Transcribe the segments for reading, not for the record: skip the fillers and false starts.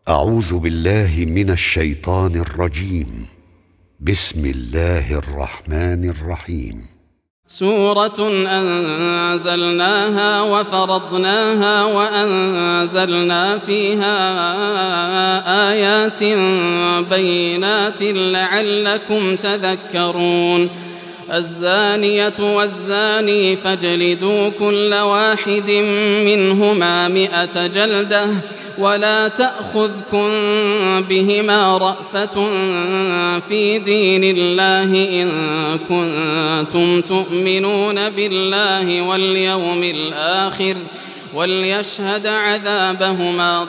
أعوذ بالله من الشيطان الرجيم. بسم الله الرحمن الرحيم. سورة أنزلناها وفرضناها وأنزلنا فيها آيات بينات لعلكم تذكرون. الزانية والزاني فاجلدوا كل واحد منهما 100 جلدة ولا تأخذكم بهما رأفة في دين الله إن كنتم تؤمنون بالله واليوم الآخر وليشهد عذابهما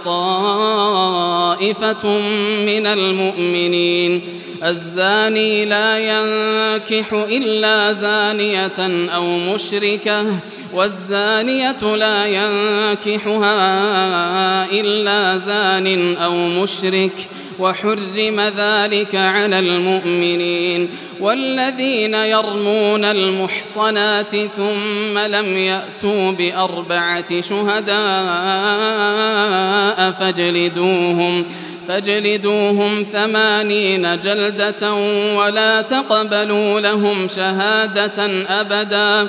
طائفة من المؤمنين. الزاني لا ينكح إلا زانية أو مشركة والزانية لا ينكحها إلا زان أو مشرك وحرم ذلك على المؤمنين. والذين يرمون المحصنات ثم لم يأتوا ب4 شهداء فاجلدوهم 80 جلدة ولا تقبلوا لهم شهادة أبدا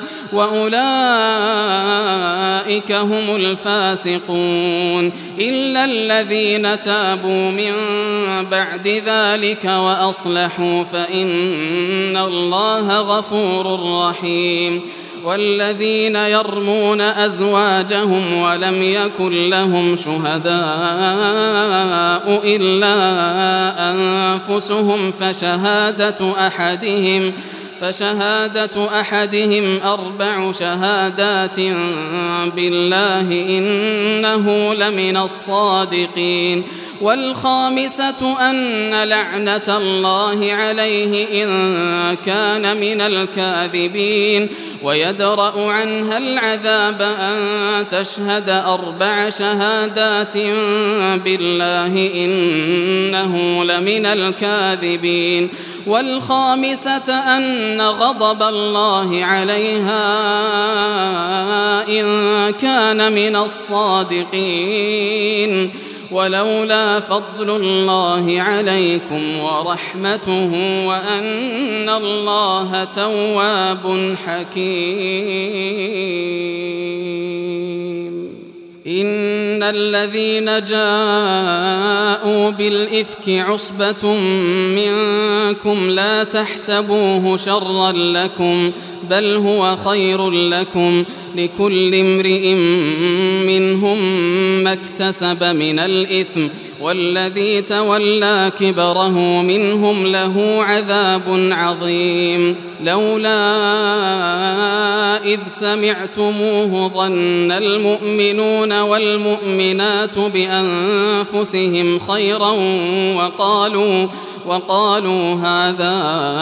وأولئك هم الفاسقون إلا الذين تابوا من بعد ذلك وأصلحوا فإن الله غفور رحيم. والذين يرمون أزواجهم ولم يكن لهم شهداء إلا أنفسهم فشهادة أحدهم 4 شهادات بالله إنه لمن الصادقين. والخامسة أن لعنة الله عليه إن كان من الكاذبين ويدرأ عنها العذاب أن تشهد 4 شهادات بالله إنه لمن الكاذبين. والخامسة أن غضب الله عليها إن كان من الصادقين. ولولا فضل الله عليكم ورحمته وأن الله تواب حكيم. إن الذين جاءوا بالإفك عصبة منكم لا تحسبوه شرا لكم بل هو خير لكم لكل امرئ منهم ما اكتسب من الإثم والذي تولى كبره منهم له عذاب عظيم. لولا إذ سمعتموه ظن المؤمنون والمؤمنات بأنفسهم خيرا وقالوا هذا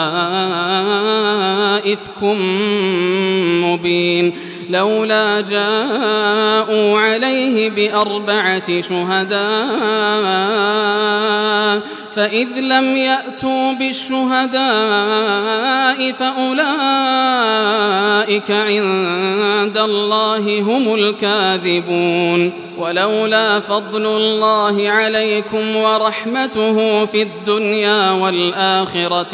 إفك مبين. لولا جاءوا عليه ب4 شهداء فإذ لم يأتوا بالشهداء فأولئك عند الله هم الكاذبون. ولولا فضل الله عليكم ورحمته في الدنيا والآخرة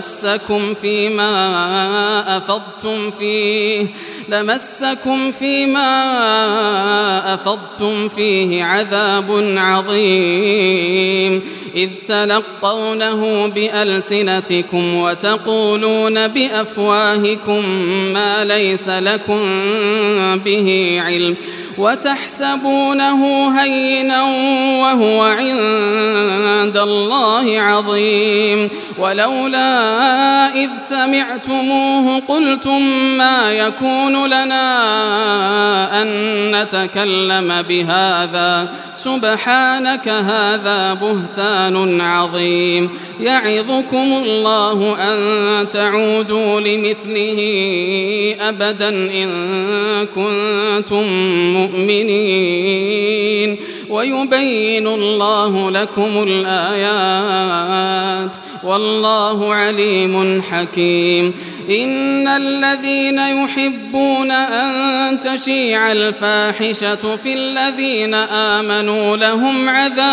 لمسكم فيما أفضتم فيه عذاب عظيم إذ تلقونه بألسنتكم وتقولون بأفواهكم ما ليس لكم به علم وتحسبونه هينا وهو عند الله عظيم. ولولا إذ سمعتموه قلتم ما يكون لنا أن نتكلم بهذا سبحانك هذا بهتان عظيم. يعظكم الله أن تعودوا لمثله أبدا إن كنتم مؤمنين ويبين الله لكم الآيات والله عليم حكيم. إن الذين يحبون أن تشيع الفاحشة في الذين آمنوا لهم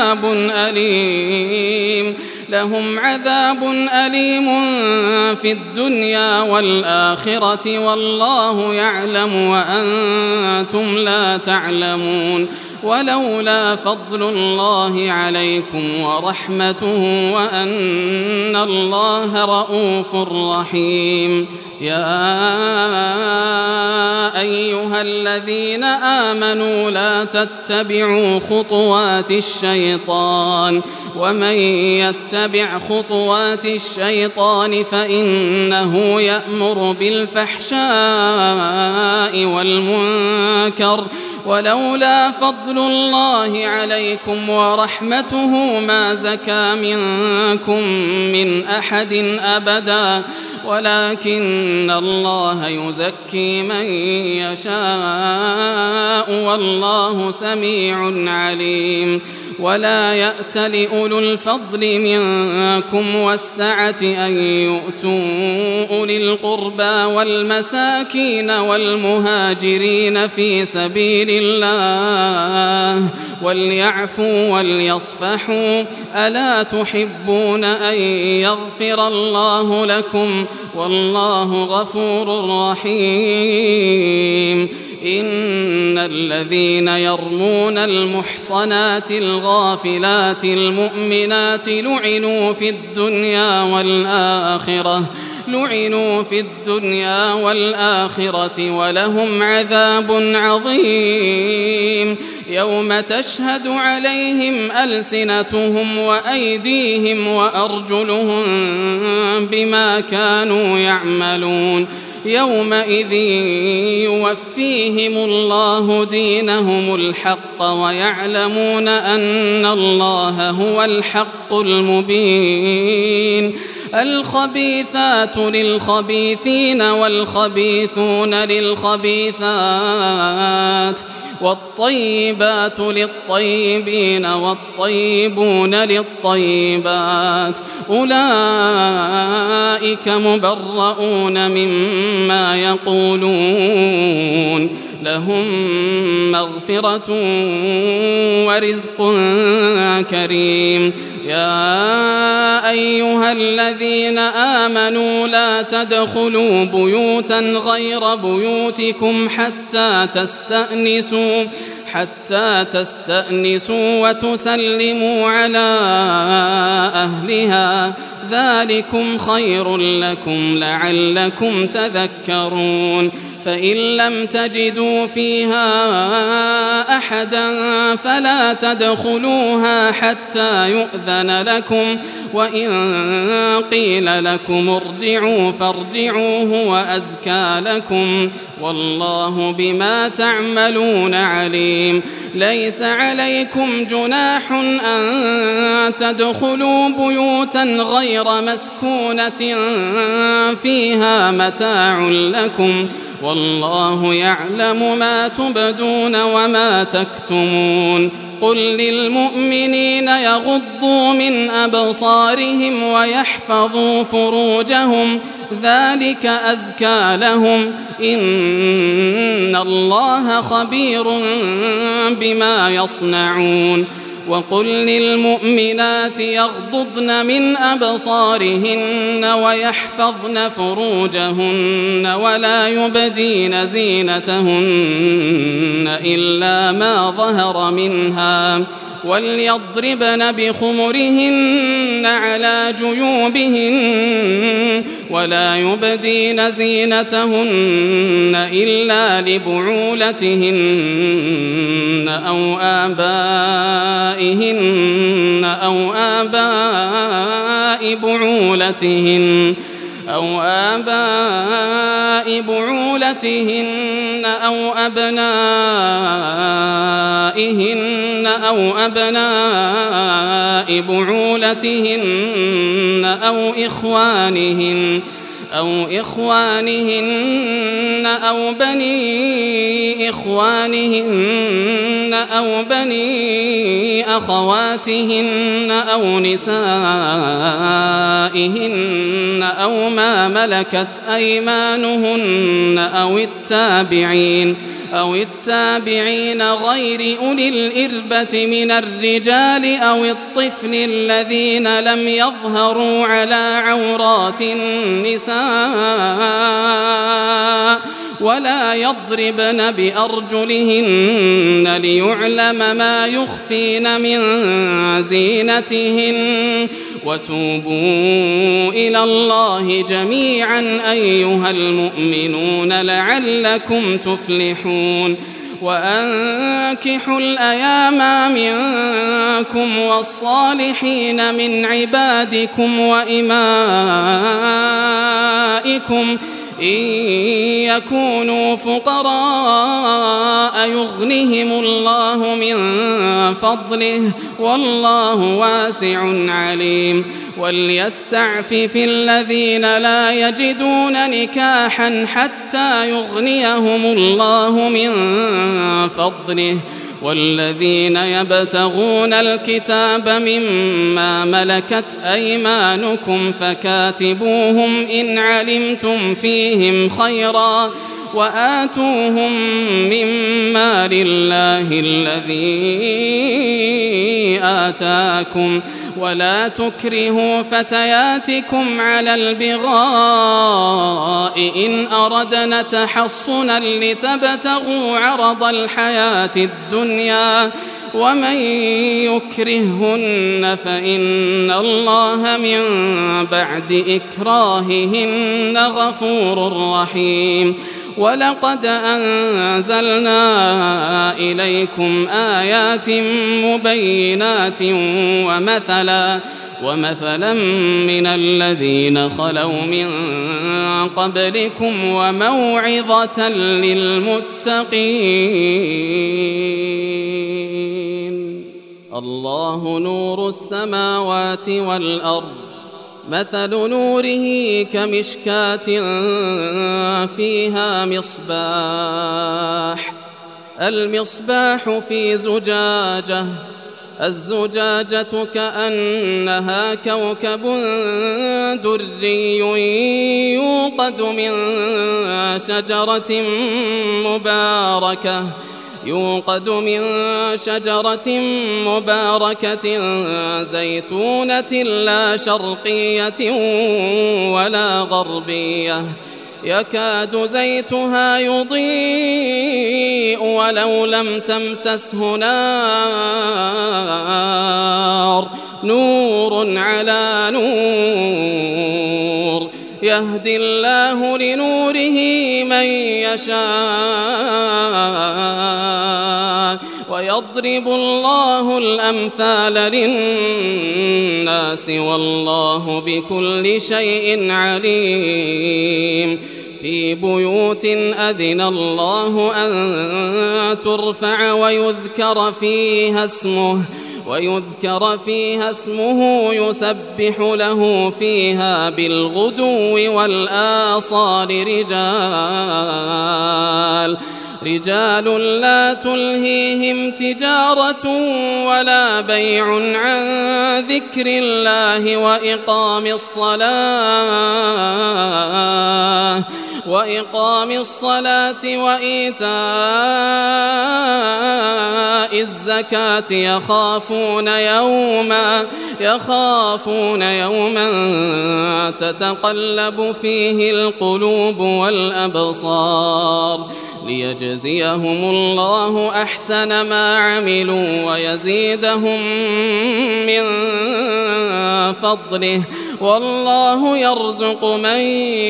عذاب أليم في الدنيا والآخرة والله يعلم وأنتم لا تعلمون. ولولا فضل الله عليكم ورحمته وأن الله رؤوف رحيم. يا أيها الذين آمنوا لا تتبعوا خطوات الشيطان ومن يتبع خطوات الشيطان فإنه يأمر بالفحشاء والمنكر. ولولا فضل الله عليكم ورحمته ما زكى منكم من أحد أبدا ولكن الله يزكي من يشاء والله سميع عليم. ولا يأتل أولو الفضل منكم والسعة أن يؤتوا أولي القربى والمساكين والمهاجرين في سبيل الله وليعفوا وليصفحوا. ألا تحبون أن يغفر الله لكم والله غفور رحيم. إن الذين يرمون المحصنات الغافلات المؤمنات لعنوا في الدنيا والآخرة ولهم عذاب عظيم. يوم تشهد عليهم ألسنتهم وأيديهم وأرجلهم بما كانوا يعملون. يومئذ يوفيهم الله دينهم الحق ويعلمون أن الله هو الحق المبين. الخبيثات للخبيثين والخبيثون للخبيثات والطيبات للطيبين والطيبون للطيبات أولئك مبرؤون مما يقولون لهم مغفرة ورزق كريم. يا أيها الذين آمنوا لا تدخلوا بيوتا غير بيوتكم حتى تستأنسوا وتسلموا على أهلها ذلكم خير لكم لعلكم تذكرون. فإن لم تجدوا فيها أحدا فلا تدخلوها حتى يؤذن لكم وإن قيل لكم ارجعوا فارجعوا هو أزكى لكم والله بما تعملون عليم. ليس عليكم جناح أن تدخلوا بيوتا غير مسكونة فيها متاع لكم والله يعلم ما تبدون وما تكتمون. قل للمؤمنين يغضوا من أبصارهم ويحفظوا فروجهم ذلك أزكى لهم إن الله خبير بما يصنعون. وقل للمؤمنات يغضضن من أبصارهن ويحفظن فروجهن ولا يبدين زينتهن إلا ما ظهر منها وليضربن بخمرهن على جيوبهن ولا يبدين زينتهن إلا لبعولتهن أو آبائهن أو آباء بعولتهن أو أبنائهن أو أبناء بعولتهن أو أو إخوانهن أو بني إخوانهن أو بني أخواتهن أو نسائهن أو ما ملكت أيمانهن أو التابعين غير أولي الإربة من الرجال أو الطفل الذين لم يظهروا على عورات النساء ولا يضربن بأرجلهن ليعلم ما يخفين من زينتهن وتوبوا إلى الله جميعا أيها المؤمنون لعلكم تفلحون وأنكحوا الأيام منكم والصالحين من عبادكم وإمائكم إن يكونوا فقراء يغنهم الله من فضله والله واسع عليم وليستعفف الذين لا يجدون نكاحا حتى يغنيهم الله من فضله والذين يبتغون الكتاب مما ملكت أيمانكم فكاتبوهم إن علمتم فيهم خيرا وآتوهم مما لله الذي آتاكم ولا تكرهوا فتياتكم على البغاء إن أردنا تحصنا لتبتغوا عرض الحياة الدنيا ومن يكرههن فإن الله من بعد إكراههن غفور رحيم ولقد أنزلنا إليكم آيات مبينات ومثلا من الذين خلوا من قبلكم وموعظة للمتقين الله نور السماوات والأرض مثل نوره كمشكاة فيها المصباح في زجاجة الزجاجة كأنها كوكب دري يوقد من شجرة مباركة زيتونة لا شرقية ولا غربية يكاد زيتها يضيء ولو لم تمسسه نار نور على نور يهدي الله لنوره من يشاء ويضرب الله الأمثال للناس والله بكل شيء عليم في بيوت أذن الله أن ترفع ويذكر فيها اسمه يسبح له فيها بالغدو والآصال رجال لا تلهيهم تجارة ولا بيع عن ذكر الله وإقام الصلاة وإيتاء الزكاة يخافون يوما تتقلب فيه القلوب والأبصار ليجزيهم الله أحسن ما عملوا ويزيدهم من فضله والله يرزق من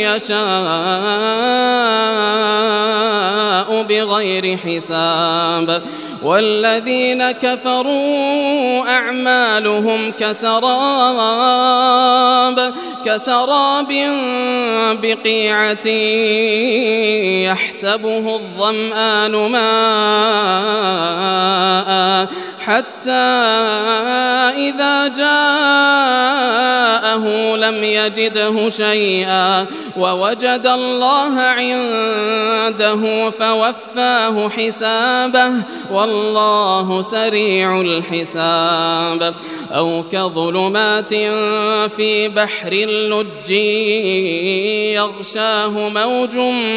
يشاء بغير حساب والذين كفروا أعمالهم كسراب بقيعة يحسبه الظمآن ماء حتى إذا جاءه لم يجده شيئا ووجد الله عنده فوفاه حسابه والله سريع الحساب. أو كظلمات في بحر اللج يغشاه موج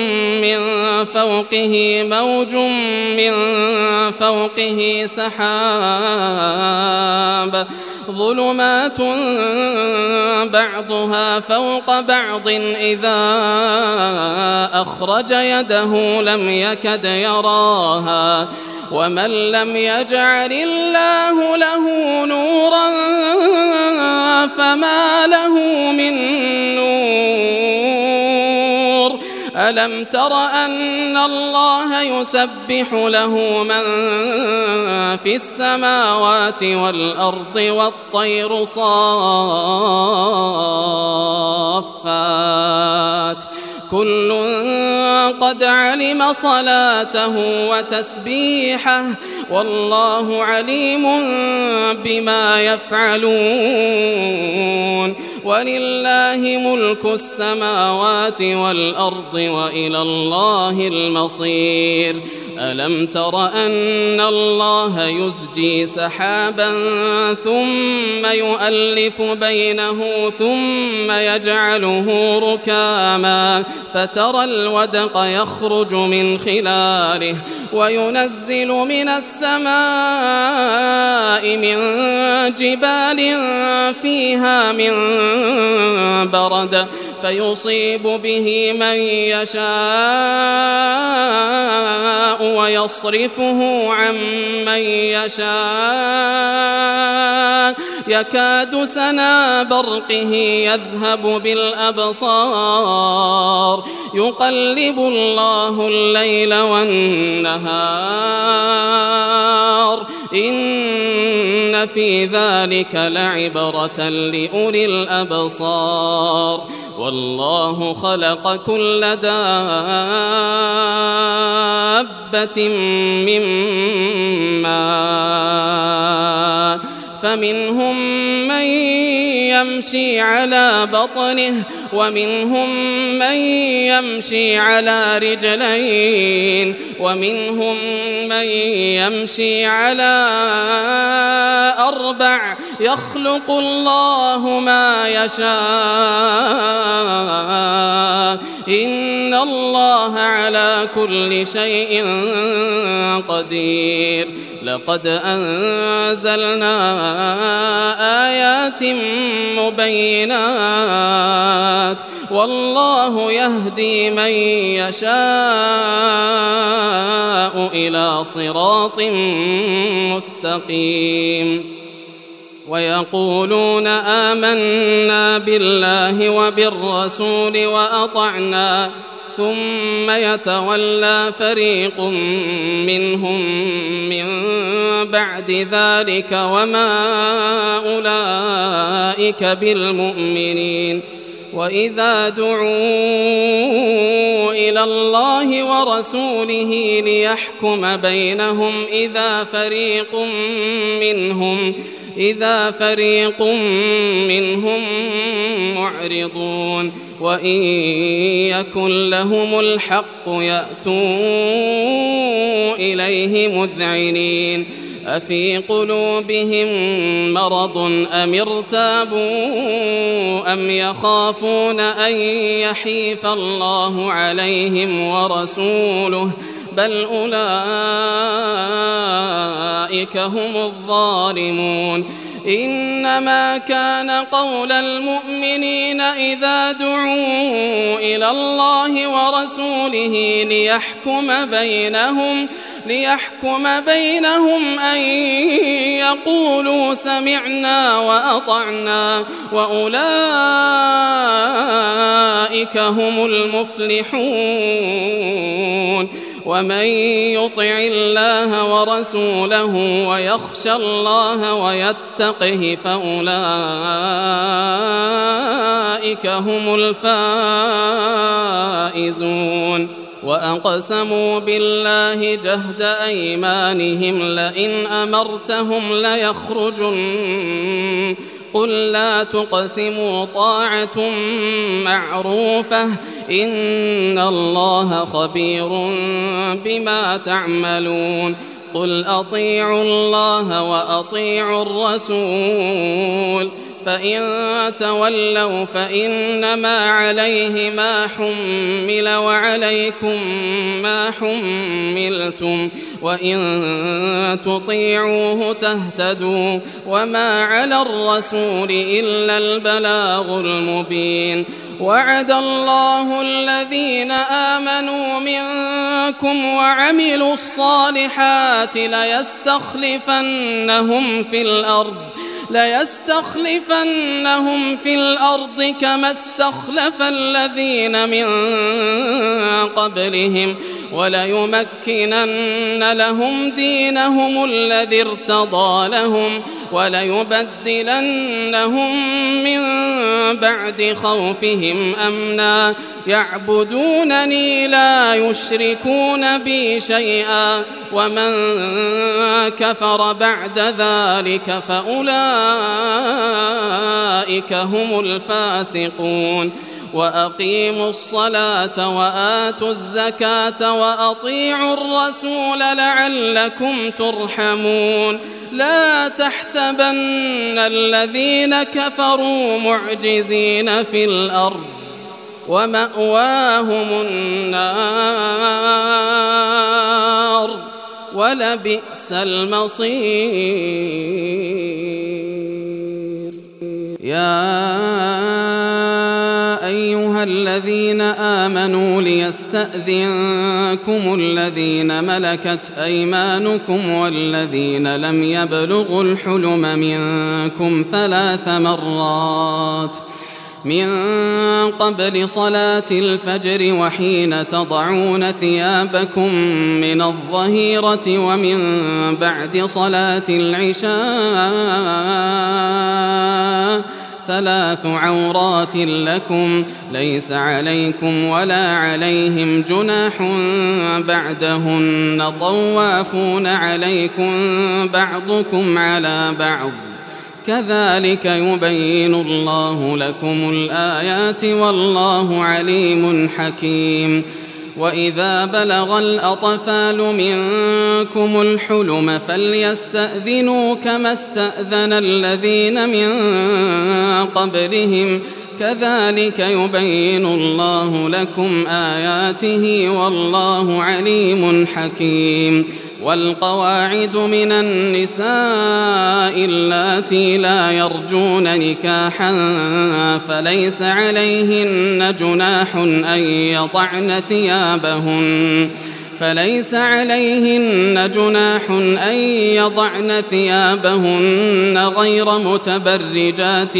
من فوقه سحاب ظلمات بعضها فوق بعض إذا أخرج يده لم يكد يراها ومن لم يجعل الله له نورا فما له من نور. ألم تر أن الله يسبح له من في السماوات والأرض والطير صافات كل قد علم صلاته وتسبيحه والله عليم بما يفعلون. ولله ملك السماوات والأرض وإلى الله المصير. ألم تر أن الله يزجي سحابا ثم يؤلف بينه ثم يجعله ركاما فترى الودق يخرج من خلاله وينزل من السماء من جبال فيها من برد فيصيب به من يشاء ويصرفه عن من يشاء يكاد سنا برقه يذهب بالأبصار يقلب الله الليل والنهار إن في ذلك لعبرة لأولي الأبصار. والله خلق كل دابة من ماء فمنهم من يمشي على بطنه ومنهم من يمشي على رجلين ومنهم من يمشي على أربع يخلق الله ما يشاء إن الله على كل شيء قدير. لقد أنزلنا آيات مبينات والله يهدي من يشاء إلى صراط مستقيم. ويقولون آمنا بالله وبالرسول وأطعنا ثم يتولى فريق منهم من بعد ذلك وما أولئك بالمؤمنين. وإذا دعوا إلى الله ورسوله ليحكم بينهم إذا فريق منهم معرضون وإن يكن لهم الحق يأتوا إليه مذعنين. أفي قلوبهم مرض أم ارتابوا أم يخافون أن يحيف الله عليهم ورسوله بل أولئك هم الظالمون. إنما كان قول المؤمنين إذا دعوا إلى الله ورسوله ليحكم بينهم أن يقولوا سمعنا وأطعنا وأولئك هم المفلحون. ومن يطع الله ورسوله ويخشى الله ويتقه فأولئك هم الفائزون. وأقسموا بالله جهد أيمانهم لئن أمرتهم ليخرجن قل لا تقسموا طاعة معروفة إن الله خبير بما تعملون قل أطيعوا الله وأطيعوا الرسول فإن تولوا فإنما عليه ما حمل وعليكم ما حملتم وإن تطيعوه تهتدوا وما على الرسول إلا البلاغ المبين وعد الله الذين آمنوا منكم وعملوا الصالحات ليستخلفنهم في الأرض كما استخلف الذين من قبلهم وليمكنن لهم دينهم الذي ارتضى لهم وليبدلنهم من بعد خوفهم أمنا يعبدونني لا يشركون بي شيئا ومن كفر بعد ذلك فأولئك هم الفاسقون وأقيموا الصلاة وآتوا الزكاة وأطيعوا الرسول لعلكم ترحمون لا تحسبن الذين كفروا معجزين في الأرض ومأواهم النار ولبئس المصير يا أيها الذين آمنوا ليستأذنكم الذين ملكت أيمانكم والذين لم يبلغوا الحلم منكم 3 مرات من قبل صلاة الفجر وحين تضعون ثيابكم من الظهيرة ومن بعد صلاة العشاء 3 عورات لكم ليس عليكم ولا عليهم جناح بعدهن طوافون عليكم بعضكم على بعض كذلك يبين الله لكم الآيات والله عليم حكيم وإذا بلغ الأطفال منكم الحلم فليستأذنوا كما استأذن الذين من قبلهم كذلك يبين الله لكم آياته والله عليم حكيم والقواعد من النساء اللاتي لا يرجون نكاحا فليس عليهن جناح أن يضعن ثيابهن غير متبرجات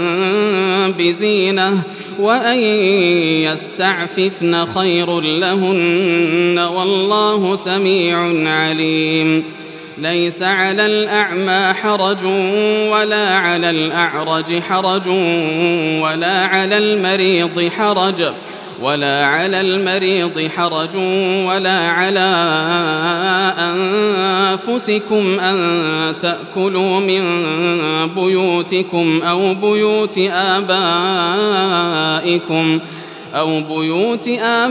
بزينة وأن يستعففن خير لهن والله سميع عليم ليس على الأعمى حرج ولا على الأعرج حرج ولا على المريض حرج ولا على أنفسكم أن تأكلوا من بيوتكم أو بيوت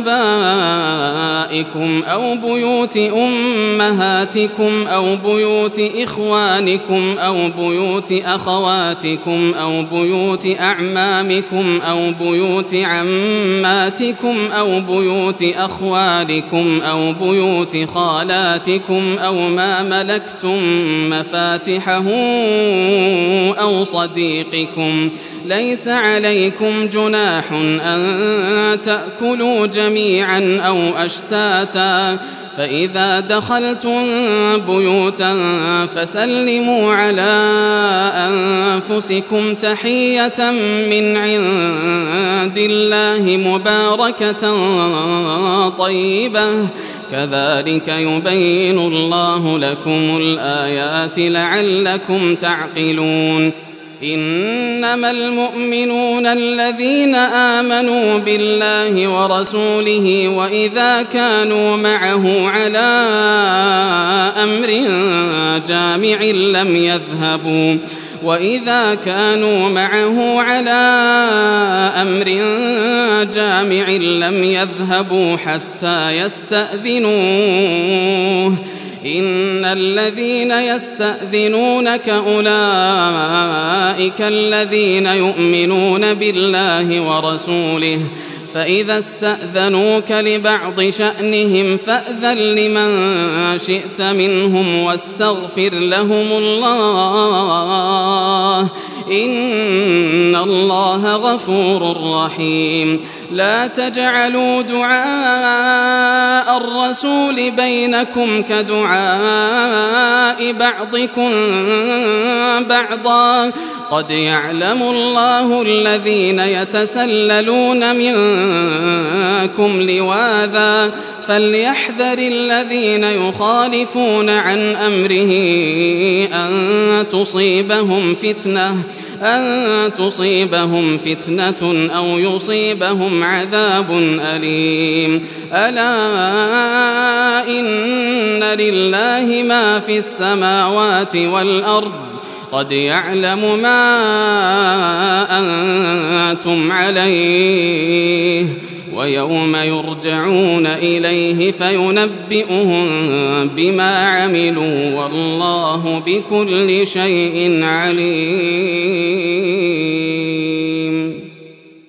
آبائكم أو بيوت أمهاتكم أو بيوت إخوانكم أو بيوت أخواتكم أو بيوت أعمامكم أو بيوت عماتكم أو بيوت أخوالكم أو بيوت خالاتكم أو ما ملكتم مفاتحه أو صديقكم ليس عليكم جناح أن تأكلوا جميعا أو أشتاتا فإذا دخلتم بيوتا فسلموا على أنفسكم تحية من عند الله مباركة طيبة كذلك يبين الله لكم الآيات لعلكم تعقلون إنما المؤمنون الذين آمنوا بالله ورسوله وإذا كانوا معه على أمر جامع لم يذهبوا وإذا كانوا معه على أمر جامع لم يذهبوا حتى يستأذنوه إن الذين يستأذنونك أولئك الذين يؤمنون بالله ورسوله فإذا استأذنوك لبعض شأنهم فأذن لمن شئت منهم واستغفر لهم الله إن الله غفور رحيم لا تجعلوا دعاء الرسول بينكم كدعاء بعضكم بعضا قد يعلم الله الذين يتسللون منكم لواذا فليحذر الذين يخالفون عن أمره أن تصيبهم فتنة أو يصيبهم عذاب أليم ألا إن لله ما في السماوات والأرض قد يعلم ما أنتم عليه ويوم يرجعون إليه فينبئهم بما عملوا والله بكل شيء عليم.